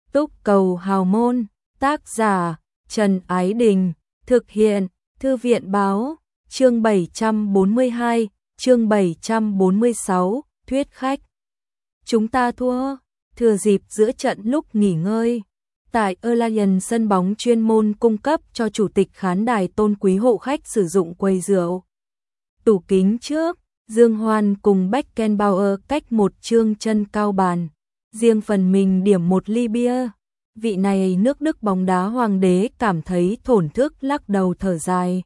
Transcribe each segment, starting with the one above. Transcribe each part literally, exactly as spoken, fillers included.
Túc cầu hào môn, tác giả Trần Ái Đình, thực hiện Thư viện báo, chương bảy trăm bốn mươi hai, chương bảy trăm bốn mươi sáu, thuyết khách. Chúng ta thua, thừa dịp giữa trận lúc nghỉ ngơi. Tại Allianz sân bóng chuyên môn cung cấp cho chủ tịch khán đài tôn quý hộ khách sử dụng quầy rượu. Tủ kính trước, Dương Hoan cùng Beckenbauer cách một chương chân cao bàn. Riêng phần mình điểm một ly bia. Vị này nước Đức bóng đá hoàng đế cảm thấy thổn thức lắc đầu thở dài.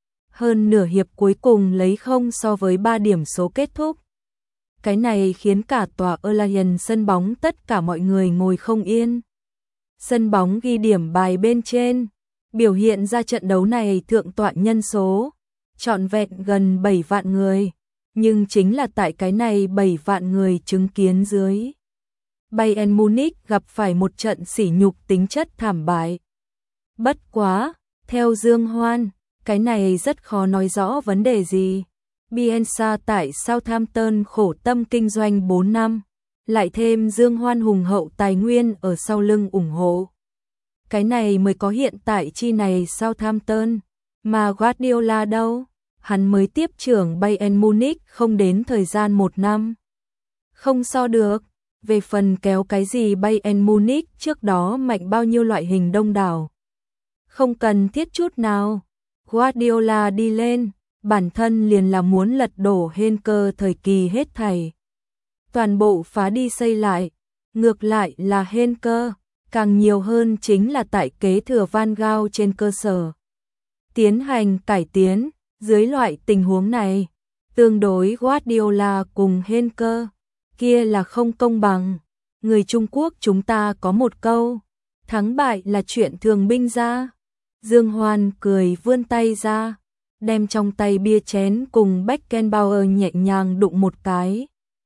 Hơn nửa hiệp cuối cùng lấy không so với ba điểm số kết thúc. Cái này khiến cả tòa Allianz sân bóng tất cả mọi người ngồi không yên. Sân bóng ghi điểm bài bên trên, biểu hiện ra trận đấu này thượng tọa nhân số, trọn vẹn gần bảy vạn người. Nhưng chính là tại cái này bảy vạn người chứng kiến dưới, Bayern Munich gặp phải một trận sỉ nhục tính chất thảm bại. Bất quá, theo Dương Hoan, cái này rất khó nói rõ vấn đề gì. Bielsa tại Southampton khổ tâm kinh doanh bốn năm, lại thêm Dương Hoan hùng hậu tài nguyên ở sau lưng ủng hộ. Cái này mới có hiện tại chi này Southampton, mà Guardiola đâu? Hắn mới tiếp trưởng Bayern Munich không đến thời gian một năm. Không so được. Về phần kéo cái gì Bayern Munich trước đó mạnh bao nhiêu loại hình đông đảo. Không cần thiết chút nào. Guardiola đi lên, bản thân liền là muốn lật đổ Henker thời kỳ hết thảy. Toàn bộ phá đi xây lại. Ngược lại là Henker, càng nhiều hơn chính là tại kế thừa Van Gaal trên cơ sở tiến hành cải tiến. Dưới loại tình huống này, tương đối Guardiola cùng Henker, kia là không công bằng. Người Trung Quốc chúng ta có một câu, thắng bại là chuyện thường binh ra. Dương Hoan cười vươn tay ra, đem trong tay bia chén cùng Beckenbauer nhẹ nhàng đụng một cái.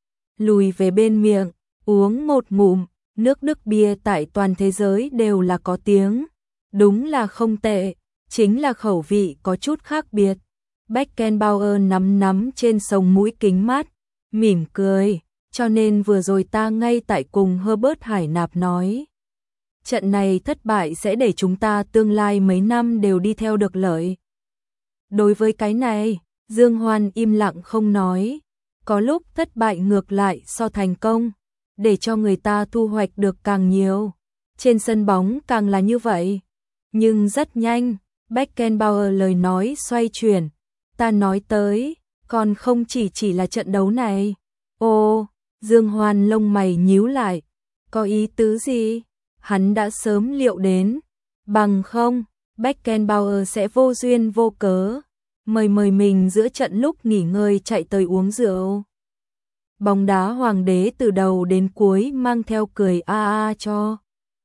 Lùi về bên miệng, uống một ngụm, nước Đức bia tại toàn thế giới đều là có tiếng. Đúng là không tệ, chính là khẩu vị có chút khác biệt. Beckenbauer nắm nắm trên sống mũi kính mát, mỉm cười, cho nên vừa rồi ta ngay tại cùng Herbert Hải Nạp nói. Trận này thất bại sẽ để chúng ta tương lai mấy năm đều đi theo được lợi. Đối với cái này, Dương Hoan im lặng không nói, có lúc thất bại ngược lại so thành công, để cho người ta thu hoạch được càng nhiều. Trên sân bóng càng là như vậy. Nhưng rất nhanh, Beckenbauer lời nói xoay chuyển. Ta nói tới, còn không chỉ chỉ là trận đấu này. Ồ, Dương Hoan lông mày nhíu lại. Có ý tứ gì? Hắn đã sớm liệu đến. Bằng không, Beckenbauer sẽ vô duyên vô cớ mời mời mình giữa trận lúc nghỉ ngơi chạy tới uống rượu. Bóng đá hoàng đế từ đầu đến cuối mang theo cười a a cho.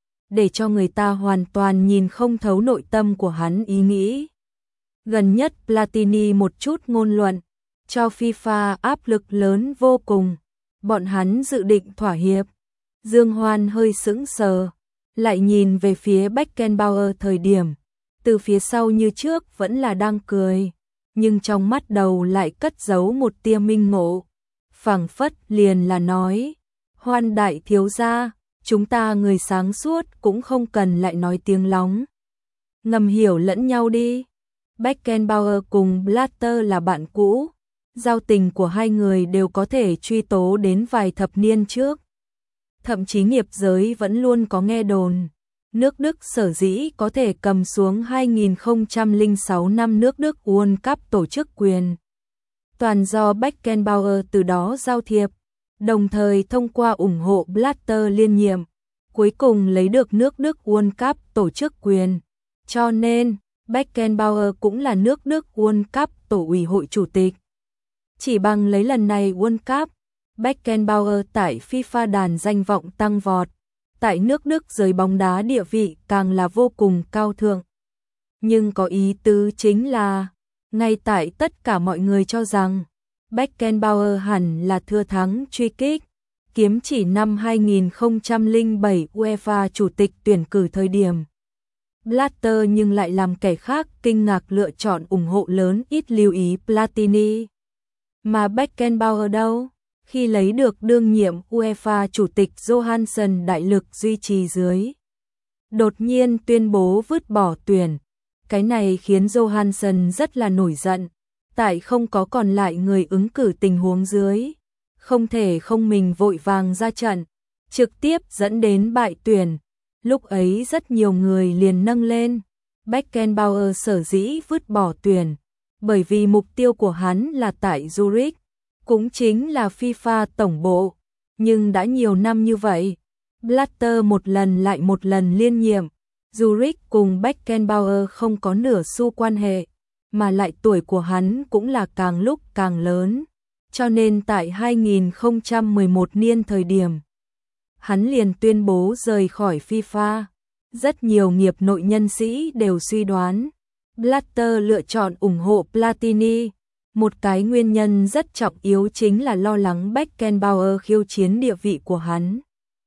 Để cho người ta hoàn toàn nhìn không thấu nội tâm của hắn ý nghĩ. Gần nhất Platini một chút ngôn luận, cho FIFA áp lực lớn vô cùng. Bọn hắn dự định thỏa hiệp. Dương Hoan hơi sững sờ, lại nhìn về phía Beckenbauer thời điểm. Từ phía sau như trước vẫn là đang cười, nhưng trong mắt đầu lại cất giấu một tia minh ngộ. Phảng phất liền là nói, Hoan đại thiếu gia, chúng ta người sáng suốt cũng không cần lại nói tiếng lóng. Ngầm hiểu lẫn nhau đi. Beckenbauer cùng Blatter là bạn cũ, giao tình của hai người đều có thể truy tố đến vài thập niên trước. Thậm chí nghiệp giới vẫn luôn có nghe đồn, nước Đức sở dĩ có thể cầm xuống hai nghìn không trăm lẻ sáu năm nước Đức World Cup tổ chức quyền. Toàn do Beckenbauer từ đó giao thiệp, đồng thời thông qua ủng hộ Blatter liên nhiệm, cuối cùng lấy được nước Đức World Cup tổ chức quyền. Cho nên, Beckenbauer cũng là nước Đức World Cup tổ ủy hội chủ tịch. Chỉ bằng lấy lần này World Cup, Beckenbauer tại FIFA đàn danh vọng tăng vọt, tại nước Đức giới bóng đá địa vị càng là vô cùng cao thượng. Nhưng có ý tứ chính là, ngay tại tất cả mọi người cho rằng, Beckenbauer hẳn là thua thắng truy kích, kiếm chỉ năm hai nghìn không trăm lẻ bảy UEFA chủ tịch tuyển cử thời điểm. Blatter nhưng lại làm kẻ khác kinh ngạc lựa chọn ủng hộ lớn ít lưu ý Platini. Mà Beckenbauer đâu? Khi lấy được đương nhiệm UEFA chủ tịch Johansson đại lực duy trì dưới đột nhiên tuyên bố vứt bỏ tuyển. Cái này khiến Johansson rất là nổi giận, tại không có còn lại người ứng cử tình huống dưới, không thể không mình vội vàng ra trận, trực tiếp dẫn đến bại tuyển. Lúc ấy rất nhiều người liền nâng lên Beckenbauer sở dĩ vứt bỏ tuyển, bởi vì mục tiêu của hắn là tại Zurich, cũng chính là FIFA tổng bộ, nhưng đã nhiều năm như vậy, Blatter một lần lại một lần liên nhiệm, Zurich cùng Beckenbauer không có nửa xu quan hệ, mà lại tuổi của hắn cũng là càng lúc càng lớn, cho nên tại hai nghìn không trăm mười một niên thời điểm, hắn liền tuyên bố rời khỏi FIFA. Rất nhiều nghiệp nội nhân sĩ đều suy đoán, Blatter lựa chọn ủng hộ Platini, một cái nguyên nhân rất trọng yếu chính là lo lắng Beckenbauer khiêu chiến địa vị của hắn.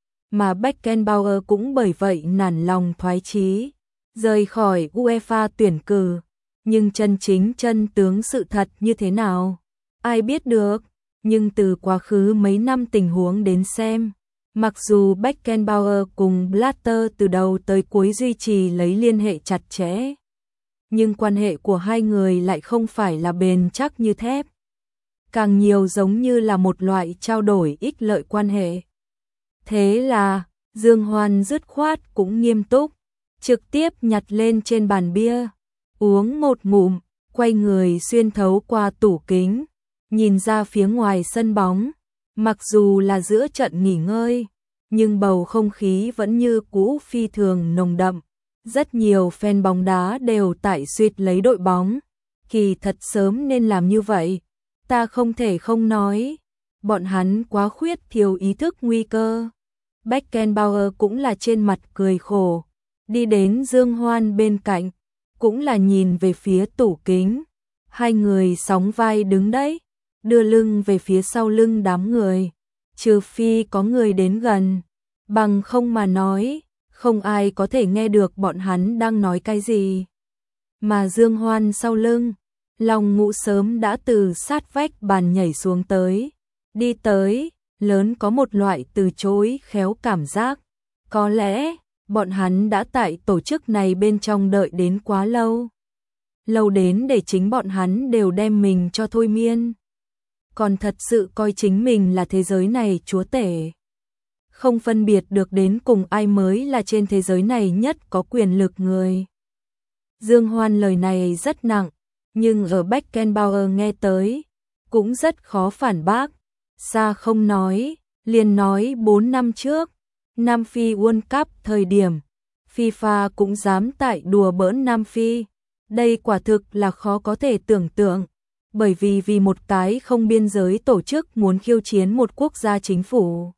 Mà Beckenbauer cũng bởi vậy nản lòng thoái chí, rời khỏi UEFA tuyển cử, nhưng chân chính chân tướng sự thật như thế nào, ai biết được, nhưng từ quá khứ mấy năm tình huống đến xem, mặc dù Beckenbauer cùng Blatter từ đầu tới cuối duy trì lấy liên hệ chặt chẽ, nhưng quan hệ của hai người lại không phải là bền chắc như thép, càng nhiều giống như là một loại trao đổi ích lợi quan hệ. Thế là, Dương Hoan dứt khoát cũng nghiêm túc, trực tiếp nhặt lên trên bàn bia, uống một ngụm, quay người xuyên thấu qua tủ kính, nhìn ra phía ngoài sân bóng, mặc dù là giữa trận nghỉ ngơi, nhưng bầu không khí vẫn như cũ phi thường nồng đậm. Rất nhiều fan bóng đá đều tại suýt lấy đội bóng, kỳ thật sớm nên làm như vậy, ta không thể không nói, bọn hắn quá khuyết thiếu ý thức nguy cơ. Beckenbauer cũng là trên mặt cười khổ, đi đến Dương Hoan bên cạnh, cũng là nhìn về phía tủ kính, hai người sóng vai đứng đấy, đưa lưng về phía sau lưng đám người, trừ phi có người đến gần, bằng không mà nói, không ai có thể nghe được bọn hắn đang nói cái gì. Mà Dương Hoan sau lưng, Long Ngũ sớm đã từ sát vách bàn nhảy xuống tới, đi tới, lớn có một loại từ chối khéo cảm giác, có lẽ bọn hắn đã tại tổ chức này bên trong đợi đến quá lâu. Lâu đến để chính bọn hắn đều đem mình cho thôi miên. Còn thật sự coi chính mình là thế giới này chúa tể. Không phân biệt được đến cùng ai mới là trên thế giới này nhất có quyền lực người. Dương Hoan lời này rất nặng, nhưng ở Beckenbauer nghe tới, cũng rất khó phản bác. Xa không nói, liền nói bốn năm trước, Nam Phi World Cup thời điểm, FIFA cũng dám tại đùa bỡn Nam Phi. Đây quả thực là khó có thể tưởng tượng, bởi vì vì một cái không biên giới tổ chức muốn khiêu chiến một quốc gia chính phủ.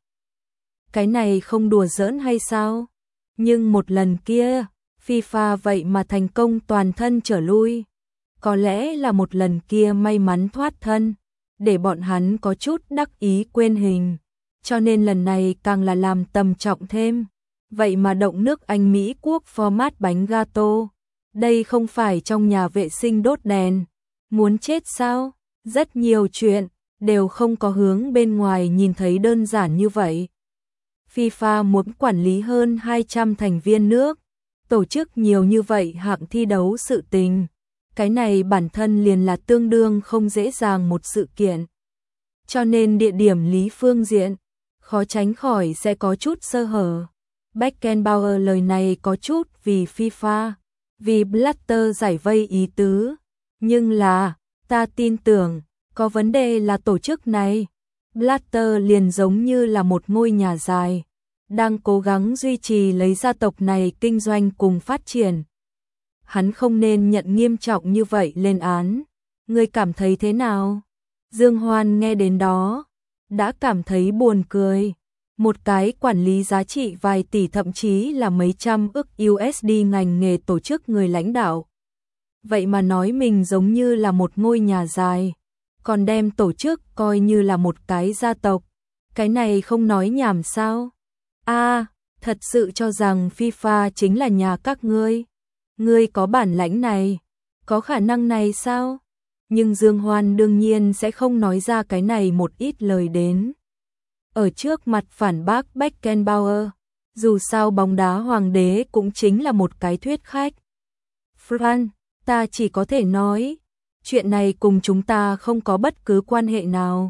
Cái này không đùa giỡn hay sao? Nhưng một lần kia, FIFA vậy mà thành công toàn thân trở lui. Có lẽ là một lần kia may mắn thoát thân, để bọn hắn có chút đắc ý quên hình. Cho nên lần này càng là làm tầm trọng thêm. Vậy mà động nước Anh Mỹ quốc format bánh gato. Đây không phải trong nhà vệ sinh đốt đèn. Muốn chết sao? Rất nhiều chuyện, đều không có hướng bên ngoài nhìn thấy đơn giản như vậy. FIFA muốn quản lý hơn hai trăm thành viên nước, tổ chức nhiều như vậy hạng thi đấu sự tình. Cái này bản thân liền là tương đương không dễ dàng một sự kiện. Cho nên địa điểm lý phương diện, khó tránh khỏi sẽ có chút sơ hở. Beckenbauer lời này có chút vì FIFA, vì Blatter giải vây ý tứ. Nhưng là, ta tin tưởng, có vấn đề là tổ chức này. Blatter liền giống như là một ngôi nhà dài, đang cố gắng duy trì lấy gia tộc này kinh doanh cùng phát triển. Hắn không nên nhận nghiêm trọng như vậy lên án. Ngươi cảm thấy thế nào? Dương Hoan nghe đến đó, đã cảm thấy buồn cười. Một cái quản lý giá trị vài tỷ thậm chí là mấy trăm ức u ét đê ngành nghề tổ chức người lãnh đạo. Vậy mà nói mình giống như là một ngôi nhà dài, còn đem tổ chức coi như là một cái gia tộc. Cái này không nói nhảm sao? A, à, thật sự cho rằng FIFA chính là nhà các ngươi. Ngươi có bản lãnh này, có khả năng này sao? Nhưng Dương Hoan đương nhiên sẽ không nói ra cái này một ít lời đến. Ở trước mặt phản bác Beckenbauer, Dù sao bóng đá hoàng đế cũng chính là một cái thuyết khách. Fran, ta chỉ có thể nói, chuyện này cùng chúng ta không có bất cứ quan hệ nào.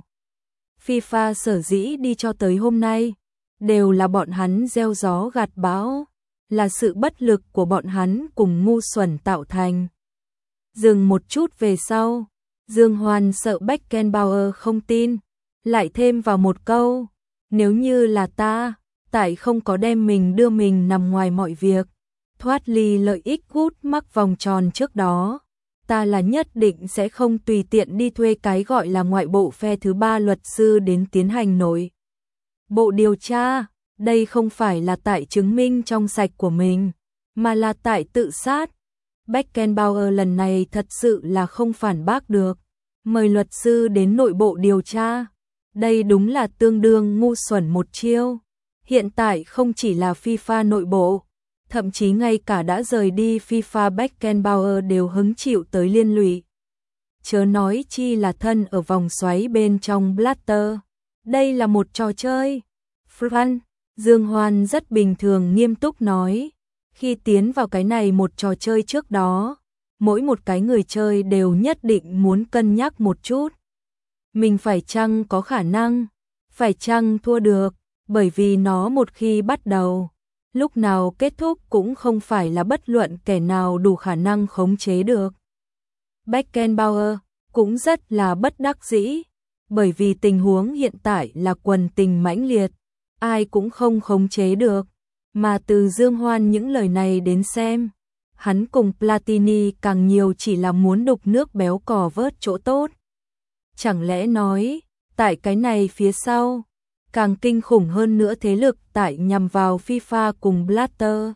FIFA sở dĩ đi cho tới hôm nay, đều là bọn hắn gieo gió gặt bão, là sự bất lực của bọn hắn cùng ngu xuẩn tạo thành. Dừng một chút về sau, Dương Hoan sợ Beckenbauer không tin, lại thêm vào một câu, nếu như là ta, tại không có đem mình đưa mình nằm ngoài mọi việc, thoát ly lợi ích hút mắc vòng tròn trước đó, ta là nhất định sẽ không tùy tiện đi thuê cái gọi là ngoại bộ phe thứ ba luật sư đến tiến hành nội bộ điều tra. Đây không phải là tại chứng minh trong sạch của mình, mà là tại tự sát. Beckenbauer lần này thật sự là không phản bác được, mời luật sư đến nội bộ điều tra. Đây đúng là tương đương ngu xuẩn một chiêu. Hiện tại không chỉ là FIFA nội bộ, thậm chí ngay cả đã rời đi FIFA Beckenbauer đều hứng chịu tới liên lụy. Chớ nói chi là thân ở vòng xoáy bên trong Blatter. Đây là một trò chơi. Fran, Dương Hoan rất bình thường nghiêm túc nói, khi tiến vào cái này một trò chơi trước đó, mỗi một cái người chơi đều nhất định muốn cân nhắc một chút. Mình phải chăng có khả năng, phải chăng thua được, bởi vì nó một khi bắt đầu, lúc nào kết thúc cũng không phải là bất luận kẻ nào đủ khả năng khống chế được. Beckenbauer cũng rất là bất đắc dĩ, bởi vì tình huống hiện tại là quần tình mãnh liệt, ai cũng không khống chế được, mà từ Dương Hoan những lời này đến xem, hắn cùng Platini càng nhiều chỉ là muốn đục nước béo cò vớt chỗ tốt. Chẳng lẽ nói, tại cái này phía sau, càng kinh khủng hơn nữa thế lực tại nhằm vào FIFA cùng Blatter.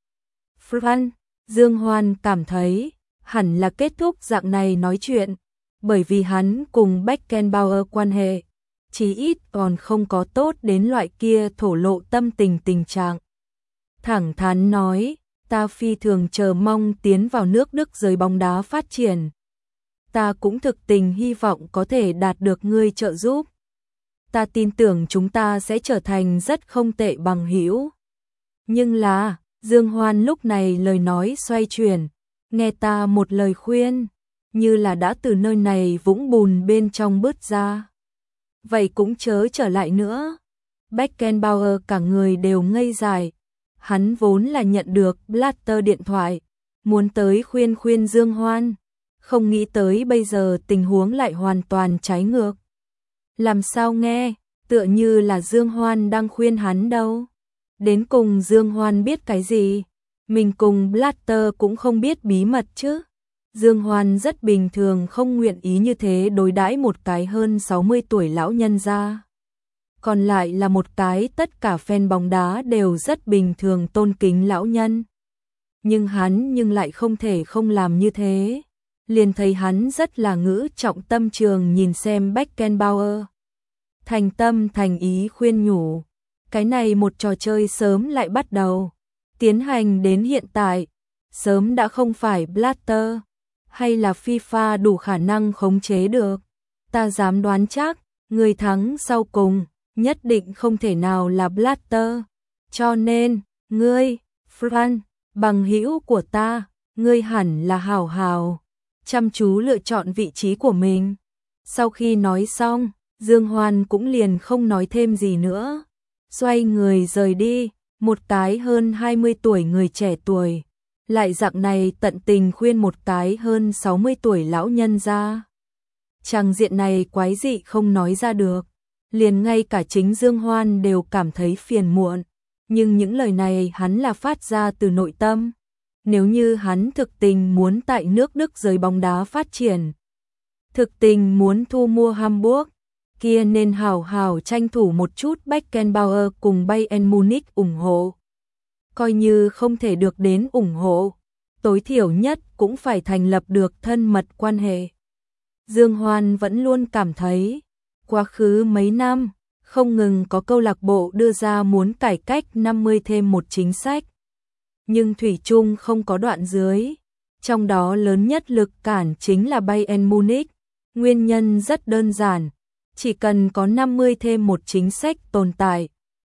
Fran, Dương Hoan cảm thấy, hẳn là kết thúc dạng này nói chuyện, bởi vì hắn cùng Beckenbauer quan hệ, chí ít còn không có tốt đến loại kia thổ lộ tâm tình tình trạng. Thẳng thắn nói, ta phi thường chờ mong tiến vào nước Đức giới bóng đá phát triển. Ta cũng thực tình hy vọng có thể đạt được ngươi trợ giúp. Ta tin tưởng chúng ta sẽ trở thành rất không tệ bằng hữu. Nhưng là, Dương Hoan lúc này lời nói xoay chuyển, nghe ta một lời khuyên, như là đã từ nơi này vũng bùn bên trong bứt ra. Vậy cũng chớ trở lại nữa. Beckenbauer cả người đều ngây dại. Hắn vốn là nhận được Blatter điện thoại, muốn tới khuyên khuyên Dương Hoan, không nghĩ tới bây giờ tình huống lại hoàn toàn trái ngược. Làm sao nghe, tựa như là Dương Hoan đang khuyên hắn đâu. Đến cùng Dương Hoan biết cái gì? Mình cùng Blatter cũng không biết bí mật chứ. Dương Hoan rất bình thường không nguyện ý như thế đối đãi một cái hơn sáu mươi tuổi lão nhân gia. Còn lại là một cái tất cả fan bóng đá đều rất bình thường tôn kính lão nhân. Nhưng hắn nhưng lại không thể không làm như thế. Liền thấy hắn rất là ngữ trọng tâm trường nhìn xem Beckenbauer. Thành tâm thành ý khuyên nhủ. Cái này một trò chơi sớm lại bắt đầu. Tiến hành đến hiện tại. Sớm đã không phải Blatter hay là FIFA đủ khả năng khống chế được. Ta dám đoán chắc, người thắng sau cùng nhất định không thể nào là Blatter. Cho nên, ngươi, Fran, bằng hữu của ta, ngươi hẳn là hảo hảo, chăm chú lựa chọn vị trí của mình. Sau khi nói xong, Dương Hoan cũng liền không nói thêm gì nữa. Xoay người rời đi, một cái hơn hai mươi tuổi người trẻ tuổi. Lại dạng này tận tình khuyên một cái hơn sáu mươi tuổi lão nhân ra. Tràng diện này quái dị không nói ra được. Liền ngay cả chính Dương Hoan đều cảm thấy phiền muộn. Nhưng những lời này hắn là phát ra từ nội tâm. Nếu như hắn thực tình muốn tại nước Đức giới bóng đá phát triển, thực tình muốn thu mua Hamburg, kia nên hào hào tranh thủ một chút Beckenbauer cùng Bayern Munich ủng hộ. Coi như không thể được đến ủng hộ, tối thiểu nhất cũng phải thành lập được thân mật quan hệ. Dương Hoan vẫn luôn cảm thấy, quá khứ mấy năm, không ngừng có câu lạc bộ đưa ra muốn cải cách năm mươi thêm một chính sách. Nhưng thủy chung không có đoạn dưới, trong đó lớn nhất lực cản chính là Bayern Munich. Nguyên nhân rất đơn giản, chỉ cần có năm mươi thêm một chính sách tồn tại,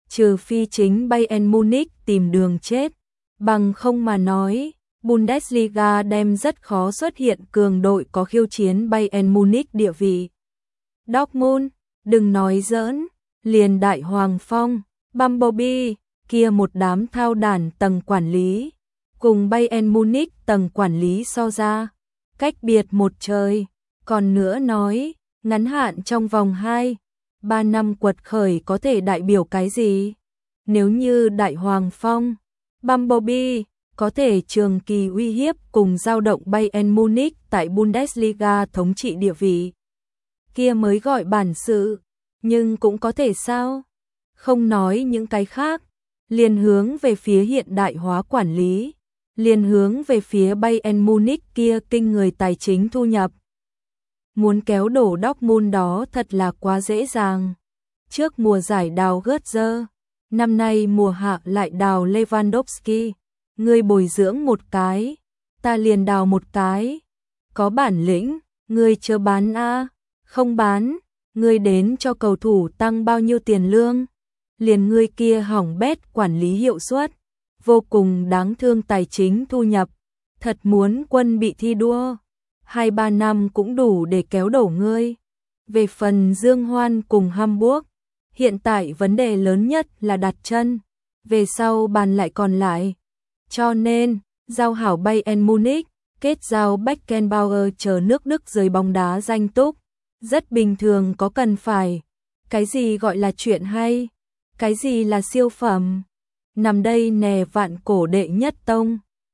trừ phi chính Bayern Munich tìm đường chết, bằng không mà nói, Bundesliga đem rất khó xuất hiện cường đội có khiêu chiến Bayern Munich địa vị. Dortmund, đừng nói giỡn, liền Đại Hoàng Phong, Bumblebee, kia một đám thao đản tầng quản lý, cùng Bayern Munich tầng quản lý so ra, cách biệt một trời. Còn nữa nói, ngắn hạn trong vòng hai, ba năm quật khởi có thể đại biểu cái gì? Nếu như Đại Hoàng Phong, Bumblebee có thể trường kỳ uy hiếp cùng dao động Bayern Munich tại Bundesliga thống trị địa vị, kia mới gọi bản sự, nhưng cũng có thể sao? Không nói những cái khác, liền hướng về phía hiện đại hóa quản lý, liền hướng về phía Bayern Munich kia kinh người tài chính thu nhập. Muốn kéo đổ Dortmund đó thật là quá dễ dàng. Trước mùa giải đào Götze, năm nay mùa hạ lại đào Lewandowski, ngươi bồi dưỡng một cái, ta liền đào một cái. Có bản lĩnh, ngươi chưa bán a, không bán, ngươi đến cho cầu thủ tăng bao nhiêu tiền lương? Liền ngươi kia hỏng bét quản lý hiệu suất, vô cùng đáng thương tài chính thu nhập, thật muốn quân bị thi đua, hai ba năm cũng đủ để kéo đổ ngươi. Về phần Dương Hoan cùng Hamburg, hiện tại vấn đề lớn nhất là đặt chân, về sau bàn lại còn lại. Cho nên, giao hảo Bayern Munich, kết giao Beckenbauer chờ nước Đức rời bóng đá danh túc, rất bình thường có cần phải. Cái gì gọi là chuyện hay? Cái gì là siêu phẩm? Nằm đây nè vạn cổ đệ nhất tông.